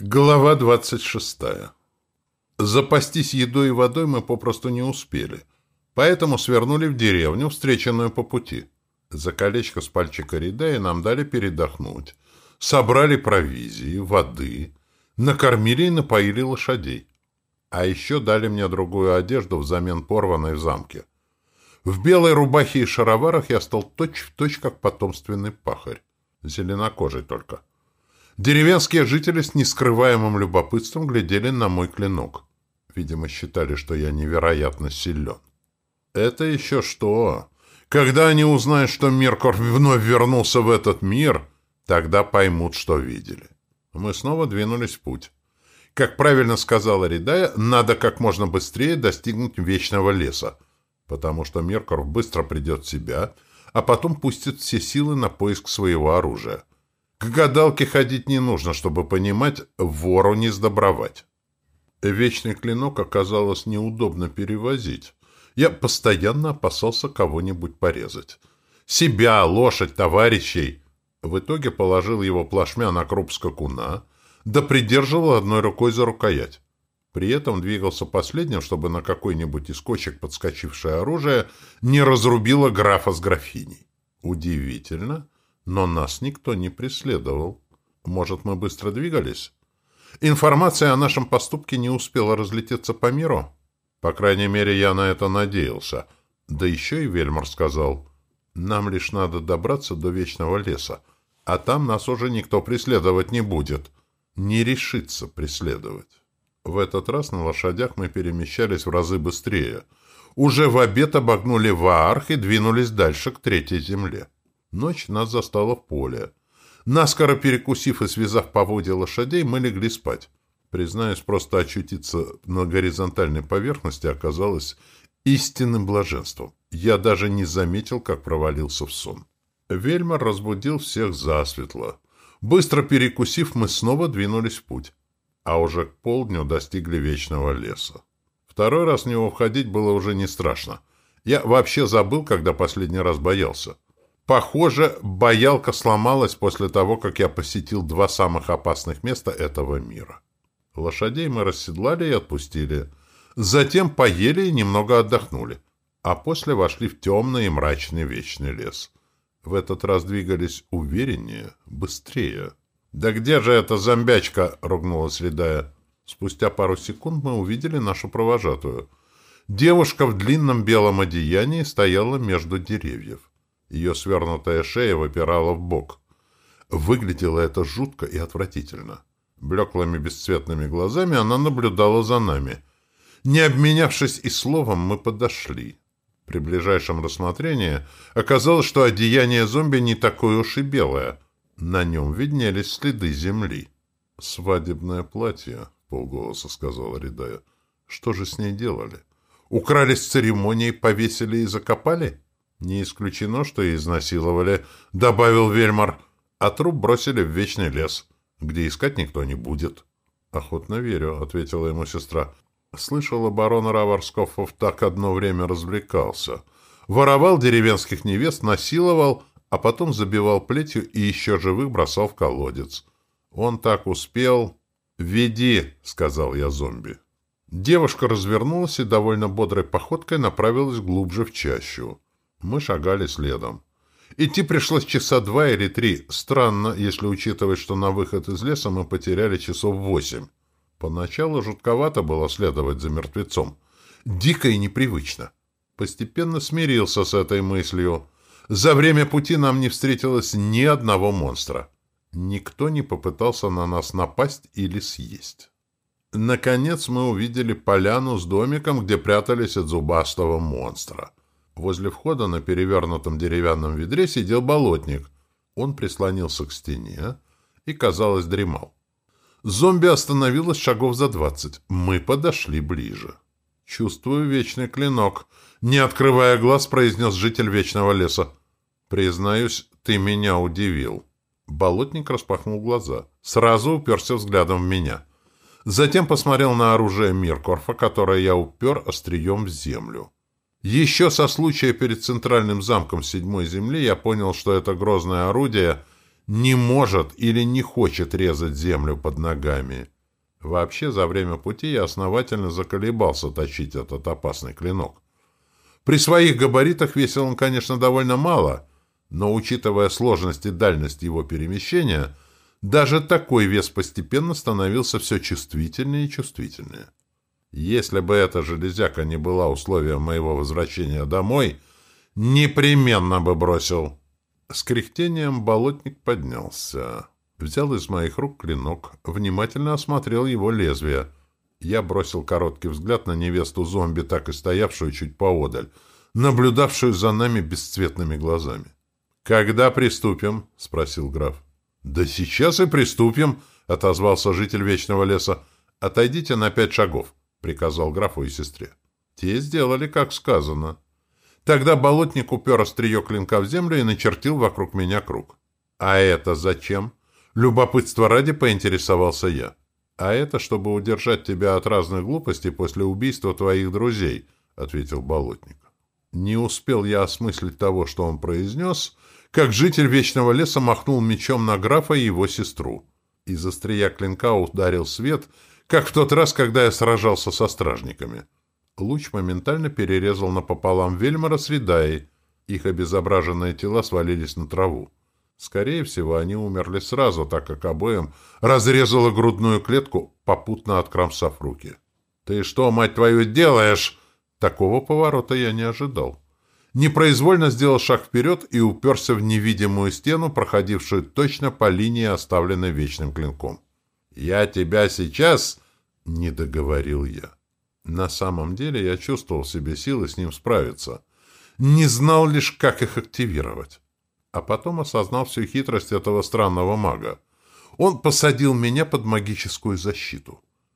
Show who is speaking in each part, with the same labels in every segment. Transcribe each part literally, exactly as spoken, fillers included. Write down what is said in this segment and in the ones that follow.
Speaker 1: Глава двадцать шестая. Запастись едой и водой мы попросту не успели, поэтому свернули в деревню, встреченную по пути. За колечко с пальчика Ридая нам дали передохнуть, собрали провизии, воды, накормили и напоили лошадей. А еще дали мне другую одежду взамен порванной в замке. В белой рубахе и шароварах я стал точь-в-точь, как потомственный пахарь, зеленокожий только. Деревенские жители с нескрываемым любопытством глядели на мой клинок. Видимо, считали, что я невероятно силен. Это еще что? Когда они узнают, что Миркор вновь вернулся в этот мир, тогда поймут, что видели. Мы снова двинулись в путь. Как правильно сказала Ридая, надо как можно быстрее достигнуть Вечного леса, потому что Миркор быстро придет в себя, а потом пустит все силы на поиск своего оружия. К гадалке ходить не нужно, чтобы понимать, вору не сдобровать. Вечный клинок оказалось неудобно перевозить. Я постоянно опасался кого-нибудь порезать. Себя, лошадь, товарищей. В итоге положил его плашмя на круп скакуна, да придерживал одной рукой за рукоять. При этом двигался последним, чтобы на какой-нибудь из кочек подскочившее оружие не разрубило графа с графиней. Удивительно. Но нас никто не преследовал. Может, мы быстро двигались? Информация о нашем поступке не успела разлететься по миру? По крайней мере, я на это надеялся. Да еще и Вельмар сказал, нам лишь надо добраться до Вечного леса, а там нас уже никто преследовать не будет. Не решится преследовать. В этот раз на лошадях мы перемещались в разы быстрее. Уже в обед обогнули Ваарх и двинулись дальше к Третьей земле. Ночь нас застала в поле. Наскоро перекусив и связав поводья лошадей, мы легли спать. Признаюсь, просто очутиться на горизонтальной поверхности оказалось истинным блаженством. Я даже не заметил, как провалился в сон. Вельмар разбудил всех засветло. Быстро перекусив, мы снова двинулись в путь. А уже к полдню достигли Вечного леса. Второй раз в него входить было уже не страшно. Я вообще забыл, когда последний раз боялся. Похоже, боялка сломалась после того, как я посетил два самых опасных места этого мира. Лошадей мы расседлали и отпустили. Затем поели и немного отдохнули. А после вошли в темный и мрачный Вечный лес. В этот раз двигались увереннее, быстрее. «Да где же эта зомбячка?» — ругнулась Ридая. Спустя пару секунд мы увидели нашу провожатую. Девушка в длинном белом одеянии стояла между деревьев. Ее свернутая шея выпирала в бок. Выглядело это жутко и отвратительно. Блеклыми бесцветными глазами она наблюдала за нами. Не обменявшись и словом, мы подошли. При ближайшем рассмотрении оказалось, что одеяние зомби не такое уж и белое. На нем виднелись следы земли. «Свадебное платье», — полголоса сказала Ридая. «Что же с ней делали? Украли с церемонией, повесили и закопали?» «Не исключено, что и изнасиловали», — добавил Вельмар, «а труп бросили в Вечный лес, где искать никто не будет». «Охотно верю», — ответила ему сестра. «Слышала, барон Раварскофов так одно время развлекался. Воровал деревенских невест, насиловал, а потом забивал плетью и еще живых бросал в колодец. Он так успел...» «Веди», — сказал я зомби. Девушка развернулась и довольно бодрой походкой направилась глубже в чащу. Мы шагали следом. Идти пришлось часа два или три. Странно, если учитывать, что на выход из леса мы потеряли часов восемь. Поначалу жутковато было следовать за мертвецом. Дико и непривычно. Постепенно смирился с этой мыслью. За время пути нам не встретилось ни одного монстра. Никто не попытался на нас напасть или съесть. Наконец мы увидели поляну с домиком, где прятались от зубастого монстра. Возле входа на перевернутом деревянном ведре сидел болотник. Он прислонился к стене и, казалось, дремал. Зомби остановилось шагов за двадцать. Мы подошли ближе. «Чувствую вечный клинок», — не открывая глаз, произнес житель Вечного леса. «Признаюсь, ты меня удивил». Болотник распахнул глаза. Сразу уперся взглядом в меня. Затем посмотрел на оружие Миркорфа, которое я упер острием в землю. Еще со случая перед центральным замком Седьмой земли я понял, что это грозное орудие не может или не хочет резать землю под ногами. Вообще, за время пути я основательно заколебался тащить этот опасный клинок. При своих габаритах весил он, конечно, довольно мало, но, учитывая сложность и дальность его перемещения, даже такой вес постепенно становился все чувствительнее и чувствительнее. Если бы эта железяка не была условием моего возвращения домой, непременно бы бросил. С кряхтением болотник поднялся. Взял из моих рук клинок, внимательно осмотрел его лезвие. Я бросил короткий взгляд на невесту зомби, так и стоявшую чуть поодаль, наблюдавшую за нами бесцветными глазами. «Когда приступим?» — спросил граф. «Да сейчас и приступим», — отозвался житель Вечного леса. «Отойдите на пять шагов», — приказал графу и сестре. Те сделали, как сказано. Тогда болотник упер острие клинка в землю и начертил вокруг меня круг. «А это зачем?» Любопытство ради поинтересовался я. «А это, чтобы удержать тебя от разных глупостей после убийства твоих друзей», — ответил болотник. Не успел я осмыслить того, что он произнес, как житель Вечного леса махнул мечом на графа и его сестру. Из острия клинка ударил свет, как в тот раз, когда я сражался со стражниками. Луч моментально перерезал напополам Вельмара с Ридаей. Их обезображенные тела свалились на траву. Скорее всего, они умерли сразу, так как обоим разрезала грудную клетку, попутно откромсав руки. «Ты что, мать твою, делаешь?» Такого поворота я не ожидал. Непроизвольно сделал шаг вперед и уперся в невидимую стену, проходившую точно по линии, оставленной вечным клинком. «Я тебя сейчас...» — не договорил я. На самом деле я чувствовал в себе силы с ним справиться. Не знал лишь, как их активировать. А потом осознал всю хитрость этого странного мага. Он посадил меня под магическую защиту.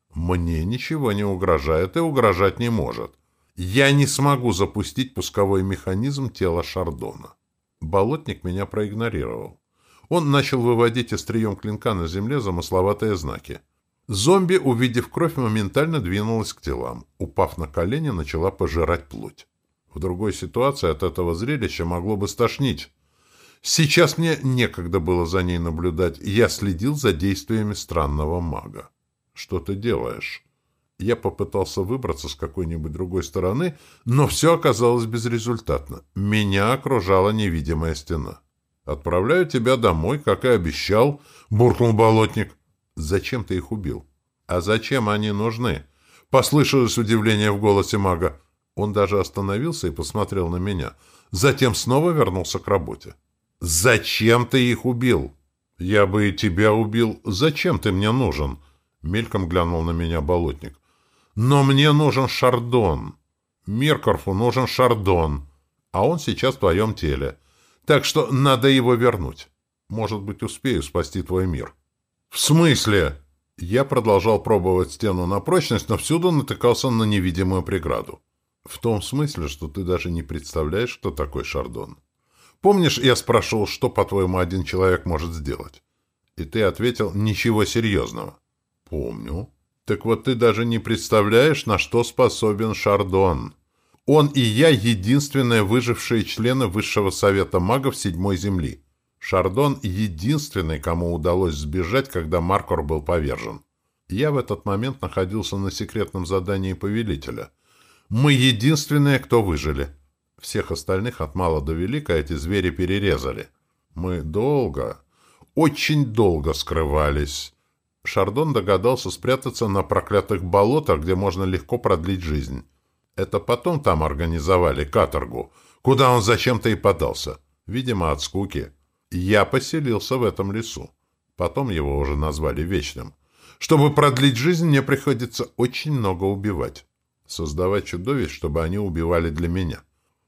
Speaker 1: Мне ничего не угрожает и угрожать не может. Я не смогу запустить пусковой механизм тела Шардона. Болотник меня проигнорировал. Он начал выводить острием клинка на земле замысловатые знаки. Зомби, увидев кровь, моментально двинулась к телам. Упав на колени, начала пожирать плоть. В другой ситуации от этого зрелища могло бы стошнить. Сейчас мне некогда было за ней наблюдать. Я следил за действиями странного мага. «Что ты делаешь?» Я попытался выбраться с какой-нибудь другой стороны, но все оказалось безрезультатно. Меня окружала невидимая стена. «Отправляю тебя домой, как и обещал», — буркнул болотник. «Зачем ты их убил?» «А зачем они нужны?» — послышалось удивление в голосе мага. Он даже остановился и посмотрел на меня. Затем снова вернулся к работе. «Зачем ты их убил?» «Я бы и тебя убил. Зачем ты мне нужен?» Мельком глянул на меня болотник. «Но мне нужен Шардон. Миркорфу нужен Шардон. А он сейчас в твоем теле. Так что надо его вернуть. Может быть, успею спасти твой мир». «В смысле?» Я продолжал пробовать стену на прочность, но всюду натыкался на невидимую преграду. «В том смысле, что ты даже не представляешь, кто такой Шардон. Помнишь, я спрашивал, что, по-твоему, один человек может сделать? И ты ответил, ничего серьезного». «Помню. Так вот ты даже не представляешь, на что способен Шардон. Он и я единственные выжившие члены Высшего Совета Магов Седьмой Земли. Шардон единственный, кому удалось сбежать, когда Маркор был повержен. Я в этот момент находился на секретном задании Повелителя. Мы единственные, кто выжили. Всех остальных от мала до велика эти звери перерезали. Мы долго, очень долго скрывались. Шардон догадался спрятаться на проклятых болотах, где можно легко продлить жизнь. Это потом там организовали каторгу, куда он зачем-то и подался. Видимо, от скуки. Я поселился в этом лесу. Потом его уже назвали Вечным. Чтобы продлить жизнь, мне приходится очень много убивать. Создавать чудовищ, чтобы они убивали для меня.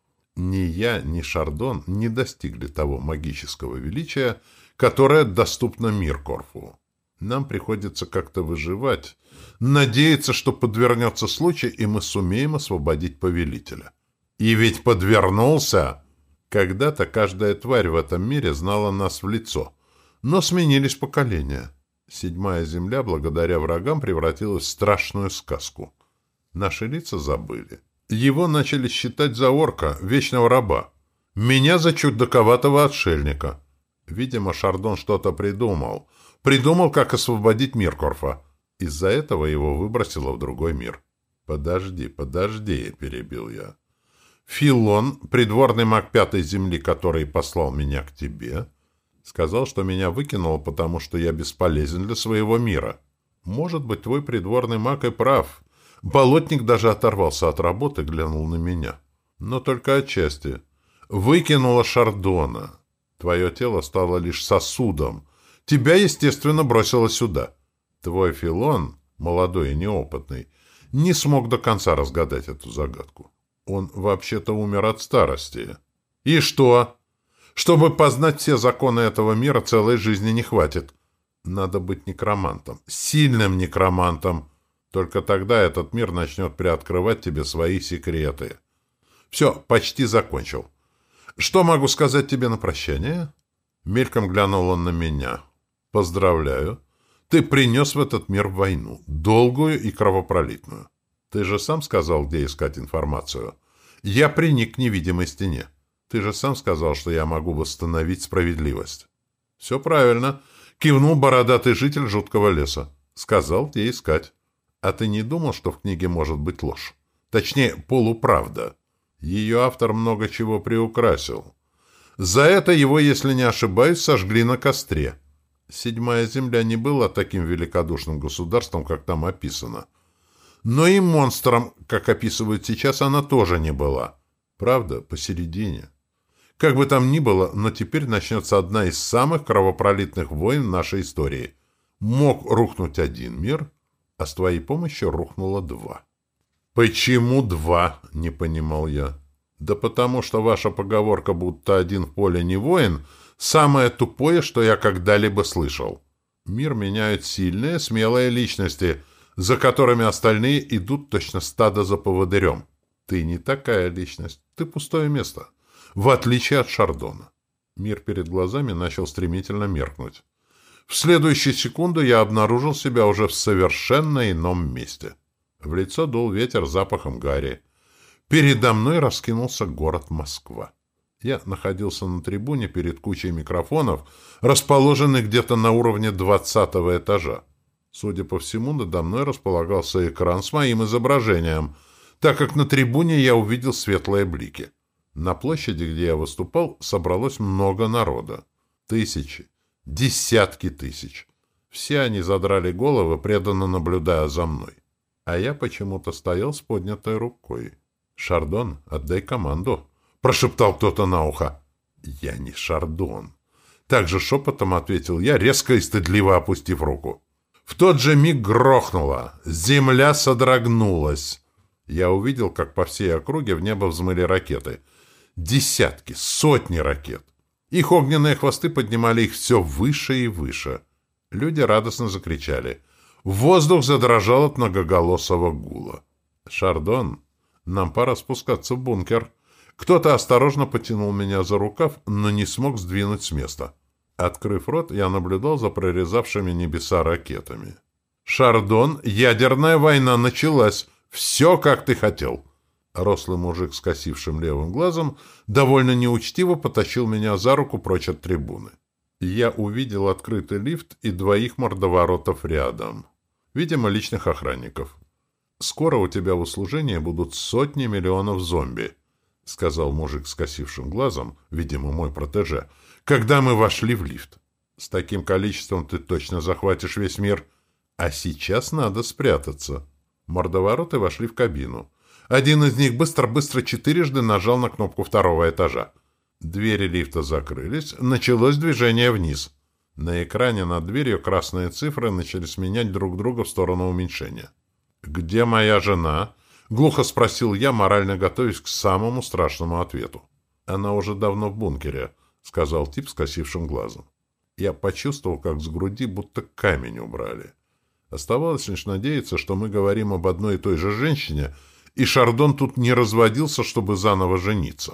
Speaker 1: Ни я, ни Шардон не достигли того магического величия, которое доступно Миркорфу. Нам приходится как-то выживать, надеяться, что подвернется случай, и мы сумеем освободить повелителя. И ведь подвернулся! Когда-то каждая тварь в этом мире знала нас в лицо, но сменились поколения. Седьмая земля, благодаря врагам, превратилась в страшную сказку. Наши лица забыли. Его начали считать за орка, вечного раба. Меня за чудаковатого отшельника. Видимо, Шардон что-то придумал. Придумал, как освободить Миркорфа. Из-за этого его выбросило в другой мир. «Подожди, подожди», — перебил я. «Филон, придворный маг Пятой Земли, который послал меня к тебе, сказал, что меня выкинуло, потому что я бесполезен для своего мира. Может быть, твой придворный маг и прав. Болотник даже оторвался от работы, глянул на меня. Но только отчасти. Выкинуло Шардона. Твое тело стало лишь сосудом. Тебя, естественно, бросило сюда. Твой Филон, молодой и неопытный, не смог до конца разгадать эту загадку. Он вообще-то умер от старости. И что? Чтобы познать все законы этого мира, целой жизни не хватит. Надо быть некромантом, сильным некромантом. Только тогда этот мир начнет приоткрывать тебе свои секреты. Все, почти закончил. Что могу сказать тебе на прощание? Мельком глянул он на меня. Поздравляю. Ты принес в этот мир войну, долгую и кровопролитную. Ты же сам сказал, где искать информацию. Я приник к невидимой стене. Ты же сам сказал, что я могу восстановить справедливость. Все правильно. Кивнул бородатый житель жуткого леса. Сказал, где искать. А ты не думал, что в книге может быть ложь? Точнее, полуправда. Ее автор много чего приукрасил. За это его, если не ошибаюсь, сожгли на костре. Седьмая земля не была таким великодушным государством, как там описано. Но и монстром, как описывают сейчас, она тоже не была. Правда, посередине. Как бы там ни было, но теперь начнется одна из самых кровопролитных войн в нашей истории. Мог рухнуть один мир, а с твоей помощью рухнуло два. «Почему два?» — не понимал я. «Да потому что ваша поговорка, будто один в поле не воин, самое тупое, что я когда-либо слышал. Мир меняют сильные, смелые личности, за которыми остальные идут точно стадо за поводырем. Ты не такая личность, ты пустое место, в отличие от Шардона». Мир перед глазами начал стремительно меркнуть. В следующую секунду я обнаружил себя уже в совершенно ином месте. В лицо дул ветер с запахом гари. Передо мной раскинулся город Москва. Я находился на трибуне перед кучей микрофонов, расположенных где-то на уровне двадцатого этажа. Судя по всему, надо мной располагался экран с моим изображением, так как на трибуне я увидел светлые блики. На площади, где я выступал, собралось много народа. Тысячи, десятки тысяч. Все они задрали головы, преданно наблюдая за мной. А я почему-то стоял с поднятой рукой. «Шардон, отдай команду», — прошептал кто-то на ухо. «Я не Шардон». Также шепотом ответил я, резко и стыдливо опустив руку. В тот же миг грохнуло. Земля содрогнулась. Я увидел, как по всей округе в небо взмыли ракеты. Десятки, сотни ракет. Их огненные хвосты поднимали их все выше и выше. Люди радостно закричали. Воздух задрожал от многоголосого гула. «Шардон, нам пора спускаться в бункер». Кто-то осторожно потянул меня за рукав, но не смог сдвинуть с места. Открыв рот, я наблюдал за прорезавшими небеса ракетами. «Шардон, ядерная война началась. Все, как ты хотел». Рослый мужик с косившим левым глазом довольно неучтиво потащил меня за руку прочь от трибуны. Я увидел открытый лифт и двоих мордоворотов рядом. Видимо, личных охранников. «Скоро у тебя в услужении будут сотни миллионов зомби», — сказал мужик с косившим глазом, видимо, мой протеже, когда мы вошли в лифт. «С таким количеством ты точно захватишь весь мир. А сейчас надо спрятаться». Мордовороты вошли в кабину. Один из них быстро-быстро четырежды нажал на кнопку второго этажа. Двери лифта закрылись, началось движение вниз. На экране над дверью красные цифры начали сменять друг друга в сторону уменьшения. «Где моя жена?» — глухо спросил я, морально готовясь к самому страшному ответу. «Она уже давно в бункере», — сказал тип с косившим глазом. Я почувствовал, как с груди будто камень убрали. Оставалось лишь надеяться, что мы говорим об одной и той же женщине, и Шардон тут не разводился, чтобы заново жениться.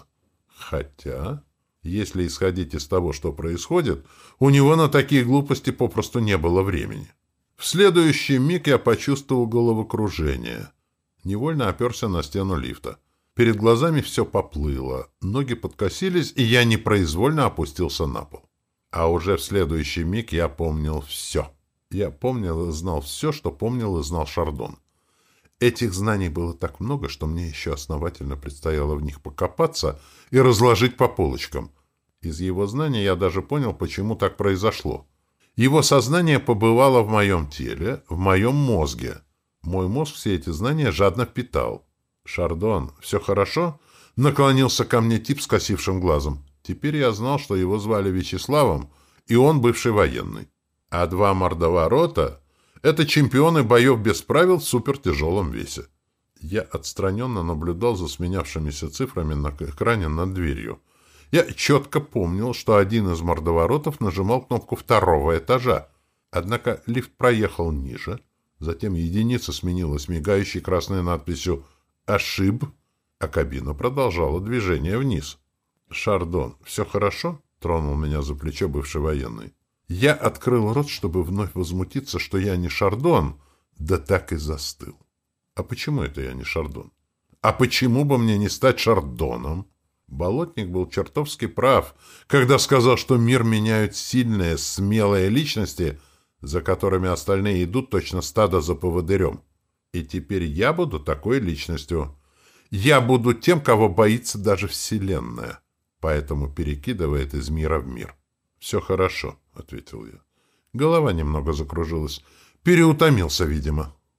Speaker 1: Хотя, если исходить из того, что происходит, у него на такие глупости попросту не было времени. В следующий миг я почувствовал головокружение. Невольно оперся на стену лифта. Перед глазами все поплыло, ноги подкосились, и я непроизвольно опустился на пол. А уже в следующий миг я помнил все. Я помнил и знал все, что помнил и знал Шардон. Этих знаний было так много, что мне еще основательно предстояло в них покопаться и разложить по полочкам. Из его знаний я даже понял, почему так произошло. Его сознание побывало в моем теле, в моем мозге. Мой мозг все эти знания жадно впитал. «Шардон, все хорошо?» Наклонился ко мне тип с косившим глазом. Теперь я знал, что его звали Вячеславом, и он бывший военный. А два мордоворота — это чемпионы боев без правил в супертяжелом весе. Я отстраненно наблюдал за сменявшимися цифрами на экране над дверью. Я четко помнил, что один из мордоворотов нажимал кнопку второго этажа. Однако лифт проехал ниже, затем единица сменилась мигающей красной надписью «Ошиб», а кабина продолжала движение вниз. «Шардон, все хорошо?» — тронул меня за плечо бывший военный. Я открыл рот, чтобы вновь возмутиться, что я не Шардон, да так и застыл. А почему это я не Шардон? А почему бы мне не стать Шардоном? Болотник был чертовски прав, когда сказал, что мир меняют сильные, смелые личности, за которыми остальные идут точно стадо за поводырем. И теперь я буду такой личностью. Я буду тем, кого боится даже Вселенная, поэтому перекидывает из мира в мир. «Все хорошо», — ответил я. Голова немного закружилась. Переутомился, видимо.